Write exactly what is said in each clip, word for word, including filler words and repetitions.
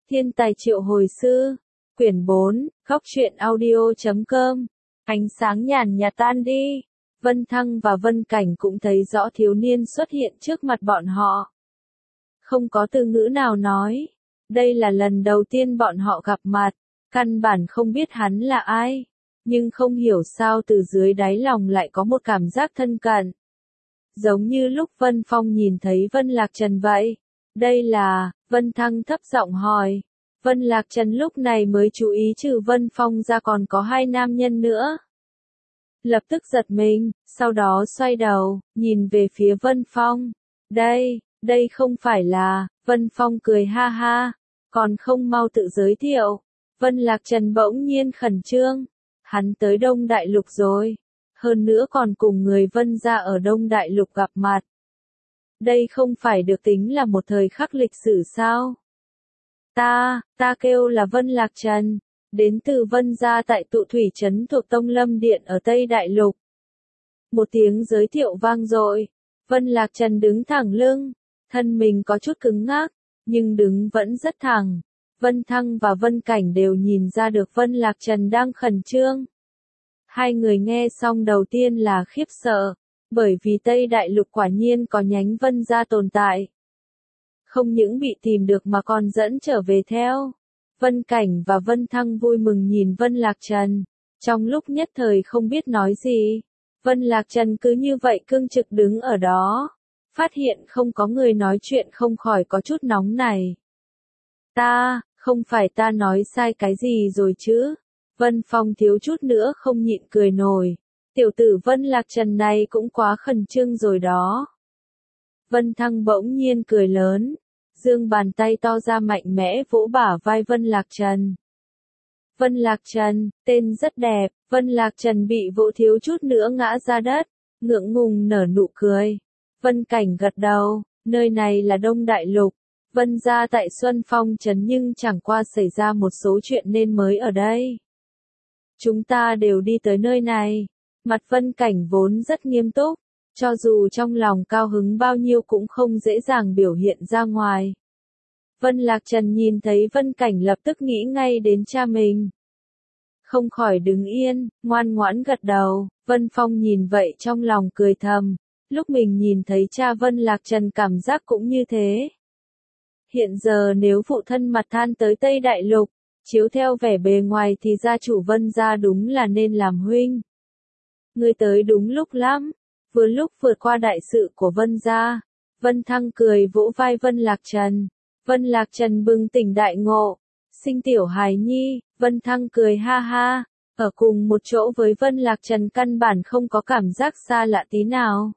Thiên tài triệu hồi sư, quyển bốn, góc truyện audio chấm com. Ánh sáng nhàn nhạt tan đi, Vân Thăng và Vân Cảnh cũng thấy rõ thiếu niên xuất hiện trước mặt bọn họ. Không có từ ngữ nào nói, đây là lần đầu tiên bọn họ gặp mặt, căn bản không biết hắn là ai, nhưng không hiểu sao từ dưới đáy lòng lại có một cảm giác thân cận. Giống như lúc Vân Phong nhìn thấy Vân Lạc Trần vậy. Đây là, Vân Thăng thấp giọng hỏi. Vân Lạc Trần lúc này mới chú ý trừ Vân Phong ra còn có hai nam nhân nữa. Lập tức giật mình, sau đó xoay đầu, nhìn về phía Vân Phong. Đây, đây không phải là, Vân Phong cười ha ha, còn không mau tự giới thiệu. Vân Lạc Trần bỗng nhiên khẩn trương, hắn tới Đông Đại Lục rồi, hơn nữa còn cùng người Vân gia ở Đông Đại Lục gặp mặt. Đây không phải được tính là một thời khắc lịch sử sao? Ta, ta kêu là Vân Lạc Trần, đến từ Vân gia tại Tụ Thủy Trấn thuộc Tông Lâm Điện ở Tây Đại Lục. Một tiếng giới thiệu vang dội, Vân Lạc Trần đứng thẳng lưng, thân mình có chút cứng ngắc, nhưng đứng vẫn rất thẳng. Vân Thăng và Vân Cảnh đều nhìn ra được Vân Lạc Trần đang khẩn trương. Hai người nghe xong đầu tiên là khiếp sợ, bởi vì Tây Đại Lục quả nhiên có nhánh Vân gia tồn tại. Không những bị tìm được mà còn dẫn trở về theo. Vân Cảnh và Vân Thăng vui mừng nhìn Vân Lạc Trần, trong lúc nhất thời không biết nói gì. Vân Lạc Trần cứ như vậy cương trực đứng ở đó, phát hiện không có người nói chuyện không khỏi có chút nóng này. Ta, không phải ta nói sai cái gì rồi chứ? Vân Phong thiếu chút nữa không nhịn cười nổi. Tiểu tử Vân Lạc Trần này cũng quá khẩn trương rồi đó. Vân Thăng bỗng nhiên cười lớn, giương bàn tay to ra mạnh mẽ vỗ bả vai Vân Lạc Trần. Vân Lạc Trần, tên rất đẹp. Vân Lạc Trần bị vỗ thiếu chút nữa ngã ra đất, ngượng ngùng nở nụ cười. Vân Cảnh gật đầu, nơi này là Đông Đại Lục. Vân gia tại Xuân Phong Trấn nhưng chẳng qua xảy ra một số chuyện nên mới ở đây. Chúng ta đều đi tới nơi này. Mặt Vân Cảnh vốn rất nghiêm túc, cho dù trong lòng cao hứng bao nhiêu cũng không dễ dàng biểu hiện ra ngoài. Vân Lạc Trần nhìn thấy Vân Cảnh lập tức nghĩ ngay đến cha mình. Không khỏi đứng yên, ngoan ngoãn gật đầu. Vân Phong nhìn vậy trong lòng cười thầm, lúc mình nhìn thấy cha Vân Lạc Trần cảm giác cũng như thế. Hiện giờ nếu phụ thân mặt than tới Tây Đại Lục, chiếu theo vẻ bề ngoài thì gia chủ Vân gia đúng là nên làm huynh. Ngươi tới đúng lúc lắm, vừa lúc vượt qua đại sự của Vân gia. Vân Thăng cười vỗ vai Vân Lạc Trần. Vân Lạc Trần bừng tỉnh đại ngộ, sinh tiểu hài nhi. Vân Thăng cười ha ha, ở cùng một chỗ với Vân Lạc Trần căn bản không có cảm giác xa lạ tí nào.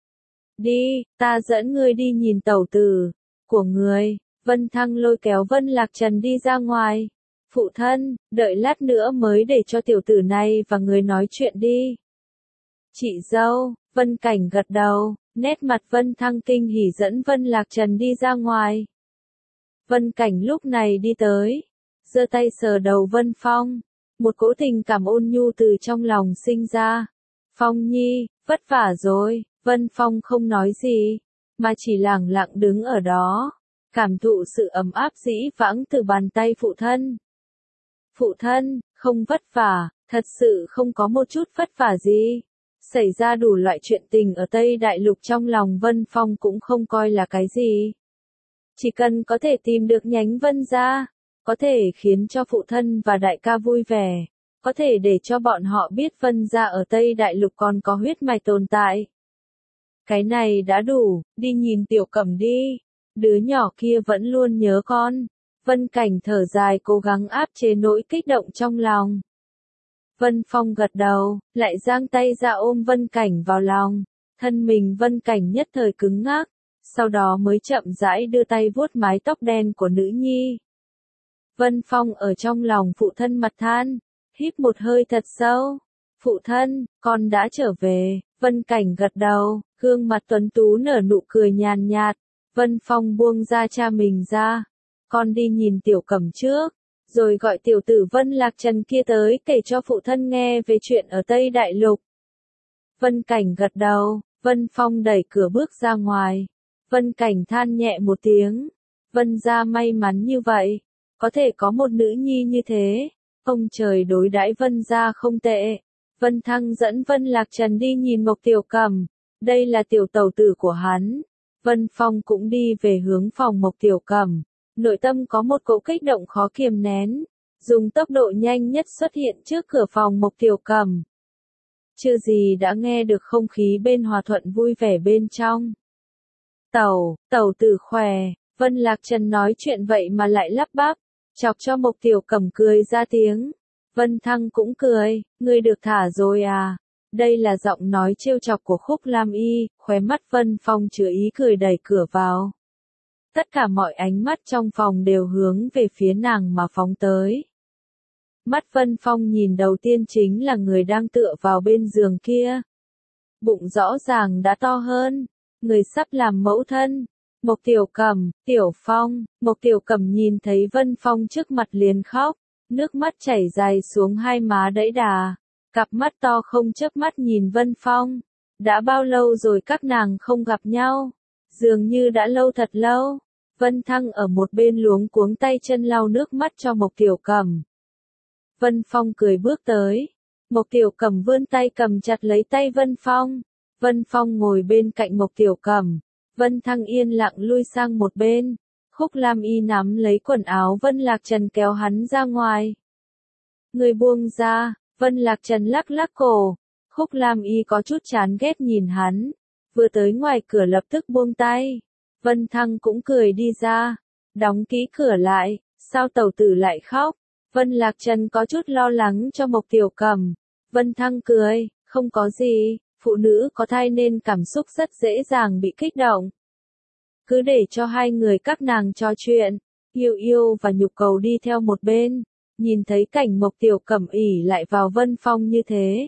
Đi, ta dẫn ngươi đi nhìn tẩu tử của ngươi. Vân Thăng lôi kéo Vân Lạc Trần đi ra ngoài. Phụ thân, đợi lát nữa mới để cho tiểu tử này và người nói chuyện đi. Chị dâu, Vân Cảnh gật đầu, nét mặt Vân Thăng kinh hỉ dẫn Vân Lạc Trần đi ra ngoài. Vân Cảnh lúc này đi tới, giơ tay sờ đầu Vân Phong, một cỗ tình cảm ôn nhu từ trong lòng sinh ra. Phong nhi, vất vả rồi. Vân Phong không nói gì, mà chỉ lẳng lặng đứng ở đó, cảm thụ sự ấm áp dĩ vãng từ bàn tay phụ thân. Phụ thân, không vất vả, thật sự không có một chút vất vả gì. Xảy ra đủ loại chuyện tình ở Tây Đại Lục trong lòng Vân Phong cũng không coi là cái gì. Chỉ cần có thể tìm được nhánh Vân gia, có thể khiến cho phụ thân và đại ca vui vẻ, có thể để cho bọn họ biết Vân gia ở Tây Đại Lục còn có huyết mạch tồn tại. Cái này đã đủ, đi nhìn Tiểu Cẩm đi, đứa nhỏ kia vẫn luôn nhớ con. Vân Cảnh thở dài cố gắng áp chế nỗi kích động trong lòng. Vân Phong gật đầu, lại giang tay ra ôm Vân Cảnh vào lòng, thân mình Vân Cảnh nhất thời cứng ngắc, sau đó mới chậm rãi đưa tay vuốt mái tóc đen của nữ nhi. Vân Phong ở trong lòng phụ thân mặt than, hít một hơi thật sâu. Phụ thân, con đã trở về. Vân Cảnh gật đầu, gương mặt tuấn tú nở nụ cười nhàn nhạt. Vân Phong buông ra cha mình ra. Con đi nhìn Tiểu Cẩm trước, rồi gọi tiểu tử Vân Lạc Trần kia tới kể cho phụ thân nghe về chuyện ở Tây Đại Lục. Vân Cảnh gật đầu, Vân Phong đẩy cửa bước ra ngoài. Vân Cảnh than nhẹ một tiếng. Vân gia may mắn như vậy, có thể có một nữ nhi như thế. Ông trời đối đãi Vân gia không tệ. Vân Thăng dẫn Vân Lạc Trần đi nhìn Mộc Tiểu Cẩm, đây là tiểu tẩu tử của hắn. Vân Phong cũng đi về hướng phòng Mộc Tiểu Cẩm, nội tâm có một cỗ kích động khó kiềm nén, dùng tốc độ nhanh nhất xuất hiện trước cửa phòng Mộc Tiểu Cẩm. Chưa gì đã nghe được không khí bên hòa thuận vui vẻ bên trong. Tẩu, tẩu tử khỏe, Vân Lạc Trần nói chuyện vậy mà lại lắp bắp, chọc cho Mộc Tiểu Cẩm cười ra tiếng. Vân Thăng cũng cười, ngươi được thả rồi à? Đây là giọng nói trêu chọc của Khúc Lam Y, khóe mắt Vân Phong chứa ý cười đẩy cửa vào. Tất cả mọi ánh mắt trong phòng đều hướng về phía nàng mà phóng tới. Mắt Vân Phong nhìn đầu tiên chính là người đang tựa vào bên giường kia. Bụng rõ ràng đã to hơn, người sắp làm mẫu thân. Mộc Tiểu Cẩm, Tiểu Phong, Mộc Tiểu Cẩm nhìn thấy Vân Phong trước mặt liền khóc, nước mắt chảy dài xuống hai má đẫy đà, cặp mắt to không chớp mắt nhìn Vân Phong. Đã bao lâu rồi các nàng không gặp nhau? Dường như đã lâu thật lâu. Vân Thăng ở một bên luống cuống tay chân lau nước mắt cho Mộc Tiểu Cẩm. Vân Phong cười bước tới. Mộc Tiểu Cẩm vươn tay cầm chặt lấy tay Vân Phong. Vân Phong ngồi bên cạnh Mộc Tiểu Cẩm. Vân Thăng yên lặng lui sang một bên. Khúc Lam Y nắm lấy quần áo Vân Lạc Trần kéo hắn ra ngoài. Người buông ra, Vân Lạc Trần lắc lắc cổ. Khúc Lam Y có chút chán ghét nhìn hắn. Vừa tới ngoài cửa lập tức buông tay. Vân Thăng cũng cười đi ra. Đóng kỹ cửa lại, sao tẩu tử lại khóc? Vân Lạc Trần có chút lo lắng cho Mộc Tiểu Cẩm. Vân Thăng cười, không có gì, phụ nữ có thai nên cảm xúc rất dễ dàng bị kích động. Cứ để cho hai người các nàng trò chuyện. Yêu Yêu và Nhục Cầu đi theo một bên, nhìn thấy cảnh Mộc Tiểu Cẩm ỉ lại vào Vân Phong như thế.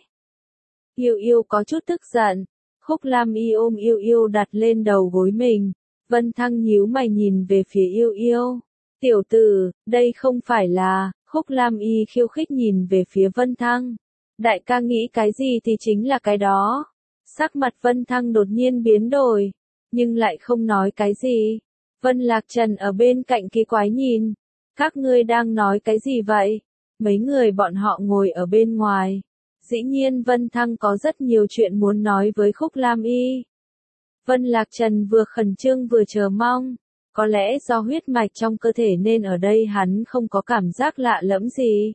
Yêu Yêu có chút tức giận. Khúc Lam Y ôm Yêu Yêu đặt lên đầu gối mình. Vân Thăng nhíu mày nhìn về phía Yêu Yêu. Tiểu tử, đây không phải là... Khúc Lam Y khiêu khích nhìn về phía Vân Thăng. Đại ca nghĩ cái gì thì chính là cái đó. Sắc mặt Vân Thăng đột nhiên biến đổi, nhưng lại không nói cái gì. Vân Lạc Trần ở bên cạnh kỳ quái nhìn. Các ngươi đang nói cái gì vậy? Mấy người bọn họ ngồi ở bên ngoài. Dĩ nhiên Vân Thăng có rất nhiều chuyện muốn nói với Khúc Lam Y. Vân Lạc Trần vừa khẩn trương vừa chờ mong. Có lẽ do huyết mạch trong cơ thể nên ở đây hắn không có cảm giác lạ lẫm gì.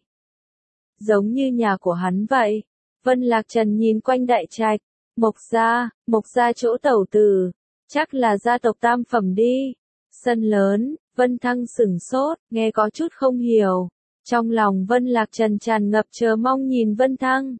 Giống như nhà của hắn vậy. Vân Lạc Trần nhìn quanh đại trạch. Mộc gia, Mộc gia chỗ tẩu tử. Chắc là gia tộc tam phẩm đi. Sân lớn, Vân Thăng sửng sốt, nghe có chút không hiểu. Trong lòng Vân Lạc Trần tràn ngập chờ mong nhìn Vân Thăng.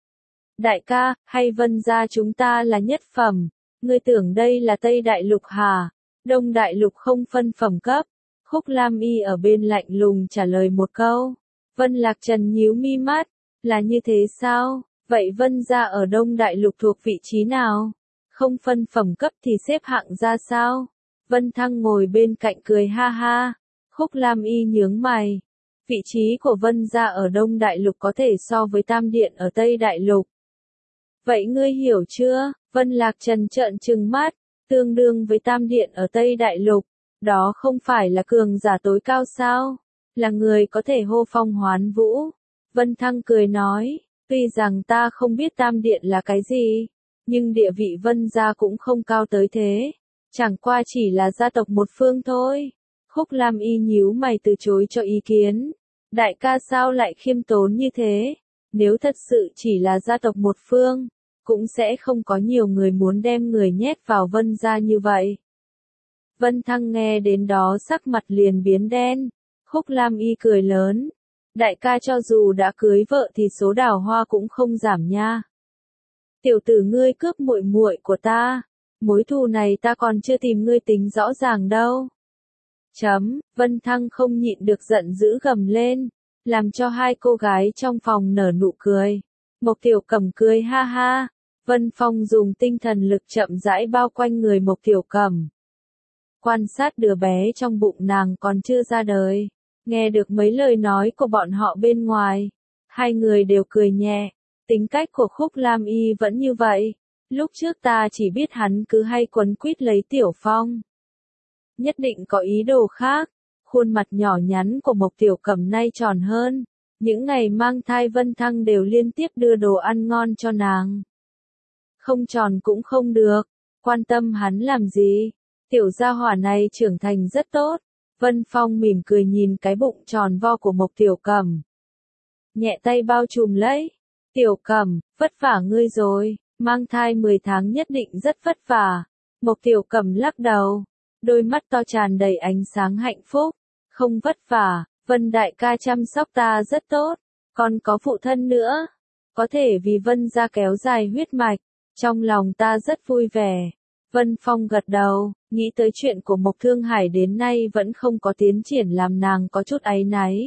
Đại ca, hay Vân gia chúng ta là nhất phẩm? Ngươi tưởng đây là Tây Đại Lục hả? Đông Đại Lục không phân phẩm cấp. Khúc Lam Y ở bên lạnh lùng trả lời một câu. Vân Lạc Trần nhíu mi mắt. Là như thế sao? Vậy Vân gia ở Đông Đại Lục thuộc vị trí nào? Không phân phẩm cấp thì xếp hạng ra sao? Vân Thăng ngồi bên cạnh cười ha ha. Khúc Lam Y nhướng mày. Vị trí của Vân gia ở Đông Đại Lục có thể so với Tam Điện ở Tây Đại Lục. Vậy ngươi hiểu chưa? Vân Lạc Trần trợn trừng mắt. Tương đương với Tam Điện ở Tây Đại Lục. Đó không phải là cường giả tối cao sao? Là người có thể hô phong hoán vũ. Vân Thăng cười nói. Tuy rằng ta không biết Tam Điện là cái gì, nhưng địa vị Vân gia cũng không cao tới thế. Chẳng qua chỉ là gia tộc một phương thôi. Khúc Lam Y nhíu mày từ chối cho ý kiến. Đại ca sao lại khiêm tốn như thế? Nếu thật sự chỉ là gia tộc một phương, cũng sẽ không có nhiều người muốn đem người nhét vào Vân gia như vậy. Vân Thăng nghe đến đó sắc mặt liền biến đen. Khúc Lam Y cười lớn. Đại ca cho dù đã cưới vợ thì số đào hoa cũng không giảm nha. Tiểu tử ngươi cướp muội muội của ta. Mối thù này ta còn chưa tìm ngươi tính rõ ràng đâu. Chấm, Vân Thăng không nhịn được giận dữ gầm lên, làm cho hai cô gái trong phòng nở nụ cười. Mộc Tiểu Cẩm cười ha ha. Vân Phong dùng tinh thần lực chậm rãi bao quanh người Mộc Tiểu Cẩm. Quan sát đứa bé trong bụng nàng còn chưa ra đời. Nghe được mấy lời nói của bọn họ bên ngoài. Hai người đều cười nhẹ. Tính cách của Khúc Lam Y vẫn như vậy. Lúc trước ta chỉ biết hắn cứ hay quấn quýt lấy Tiểu Phong. Nhất định có ý đồ khác. Khuôn mặt nhỏ nhắn của Mộc Tiểu Cẩm nay tròn hơn. Những ngày mang thai Vân Thăng đều liên tiếp đưa đồ ăn ngon cho nàng. Không tròn cũng không được, quan tâm hắn làm gì. Tiểu gia hỏa này trưởng thành rất tốt. Vân Phong mỉm cười nhìn cái bụng tròn vo của Mộc Tiểu Cẩm. Nhẹ tay bao trùm lấy. Tiểu Cẩm, vất vả ngươi rồi, mang thai mười tháng nhất định rất vất vả. Mộc Tiểu Cẩm lắc đầu, đôi mắt to tràn đầy ánh sáng hạnh phúc. Không vất vả, Vân đại ca chăm sóc ta rất tốt, còn có phụ thân nữa. Có thể vì Vân gia kéo dài huyết mạch, trong lòng ta rất vui vẻ. Vân Phong gật đầu, nghĩ tới chuyện của Mộc Thương Hải đến nay vẫn không có tiến triển làm nàng có chút áy náy.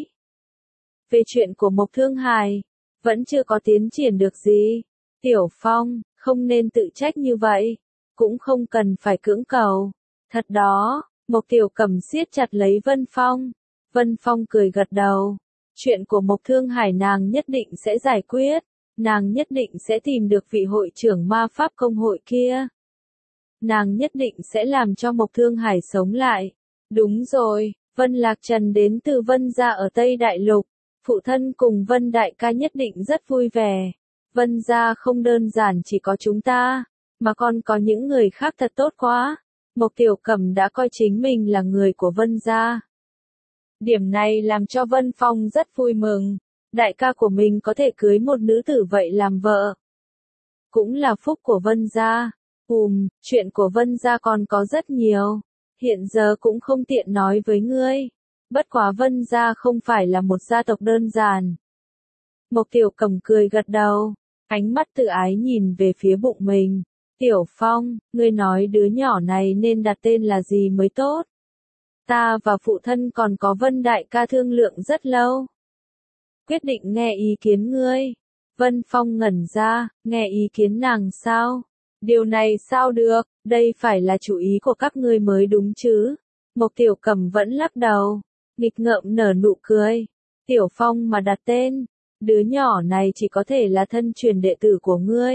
Về chuyện của Mộc Thương Hải, vẫn chưa có tiến triển được gì. Tiểu Phong, không nên tự trách như vậy, cũng không cần phải cưỡng cầu. Thật đó, Mộc Tiểu Cẩm siết chặt lấy Vân Phong. Vân Phong cười gật đầu. Chuyện của Mộc Thương Hải nàng nhất định sẽ giải quyết. Nàng nhất định sẽ tìm được vị hội trưởng ma pháp công hội kia. Nàng nhất định sẽ làm cho Mộc Thương Hải sống lại. Đúng rồi, Vân Lạc Trần đến từ Vân gia ở Tây Đại Lục. Phụ thân cùng Vân đại ca nhất định rất vui vẻ. Vân gia không đơn giản chỉ có chúng ta, mà còn có những người khác thật tốt quá. Mộc Tiểu Cẩm đã coi chính mình là người của Vân gia. Điểm này làm cho Vân Phong rất vui mừng. Đại ca của mình có thể cưới một nữ tử vậy làm vợ. Cũng là phúc của Vân gia. Ùm, chuyện của Vân gia còn có rất nhiều. Hiện giờ cũng không tiện nói với ngươi. Bất quá Vân gia không phải là một gia tộc đơn giản. Mộc Tiểu Cẩm cười gật đầu, ánh mắt tự ái nhìn về phía bụng mình. Tiểu Phong, ngươi nói đứa nhỏ này nên đặt tên là gì mới tốt? Ta và phụ thân còn có Vân đại ca thương lượng rất lâu. Quyết định nghe ý kiến ngươi. Vân Phong ngẩn ra, nghe ý kiến nàng sao? Điều này sao được, đây phải là chủ ý của các ngươi mới đúng chứ. Mộc Tiểu Cẩm vẫn lắc đầu, nghịch ngợm nở nụ cười. Tiểu Phong mà đặt tên, đứa nhỏ này chỉ có thể là thân truyền đệ tử của ngươi.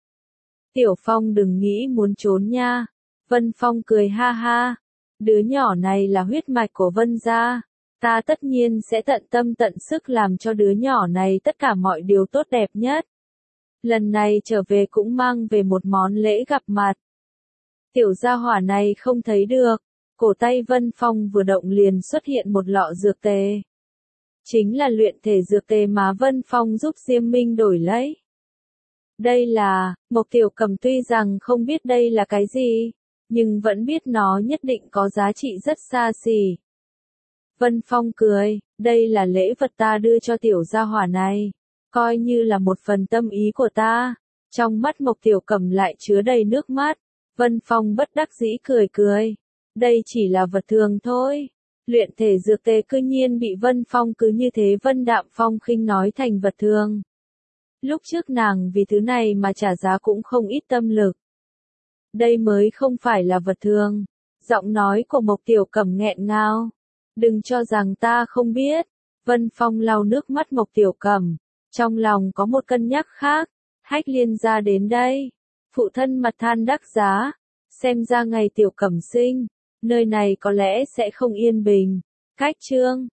Tiểu Phong đừng nghĩ muốn trốn nha. Vân Phong cười ha ha. Đứa nhỏ này là huyết mạch của Vân gia. Ta tất nhiên sẽ tận tâm tận sức làm cho đứa nhỏ này tất cả mọi điều tốt đẹp nhất. Lần này trở về cũng mang về một món lễ gặp mặt. Tiểu gia hỏa này không thấy được. Cổ tay Vân Phong vừa động liền xuất hiện một lọ dược tề. Chính là luyện thể dược tề mà Vân Phong giúp Diêm Minh đổi lấy. Đây là, Mộc Tiểu Cẩm tuy rằng không biết đây là cái gì, nhưng vẫn biết nó nhất định có giá trị rất xa xỉ. Vân Phong cười, đây là lễ vật ta đưa cho tiểu gia hỏa này, coi như là một phần tâm ý của ta. Trong mắt Mộc Tiểu Cẩm lại chứa đầy nước mắt. Vân Phong bất đắc dĩ cười cười, đây chỉ là vật thường thôi. Luyện thể dược tề cư nhiên bị Vân Phong cứ như thế Vân Đạm Phong khinh nói thành vật thường. Lúc trước nàng vì thứ này mà trả giá cũng không ít tâm lực. Đây mới không phải là vật thường. Giọng nói của Mộc Tiểu Cẩm nghẹn ngào. Đừng cho rằng ta không biết. Vân Phong lau nước mắt Mộc Tiểu Cẩm. Trong lòng có một cân nhắc khác. Hách Liên gia đến đây. Phụ thân mặt than đắc giá. Xem ra ngày Tiểu Cẩm sinh, nơi này có lẽ sẽ không yên bình. Cách chương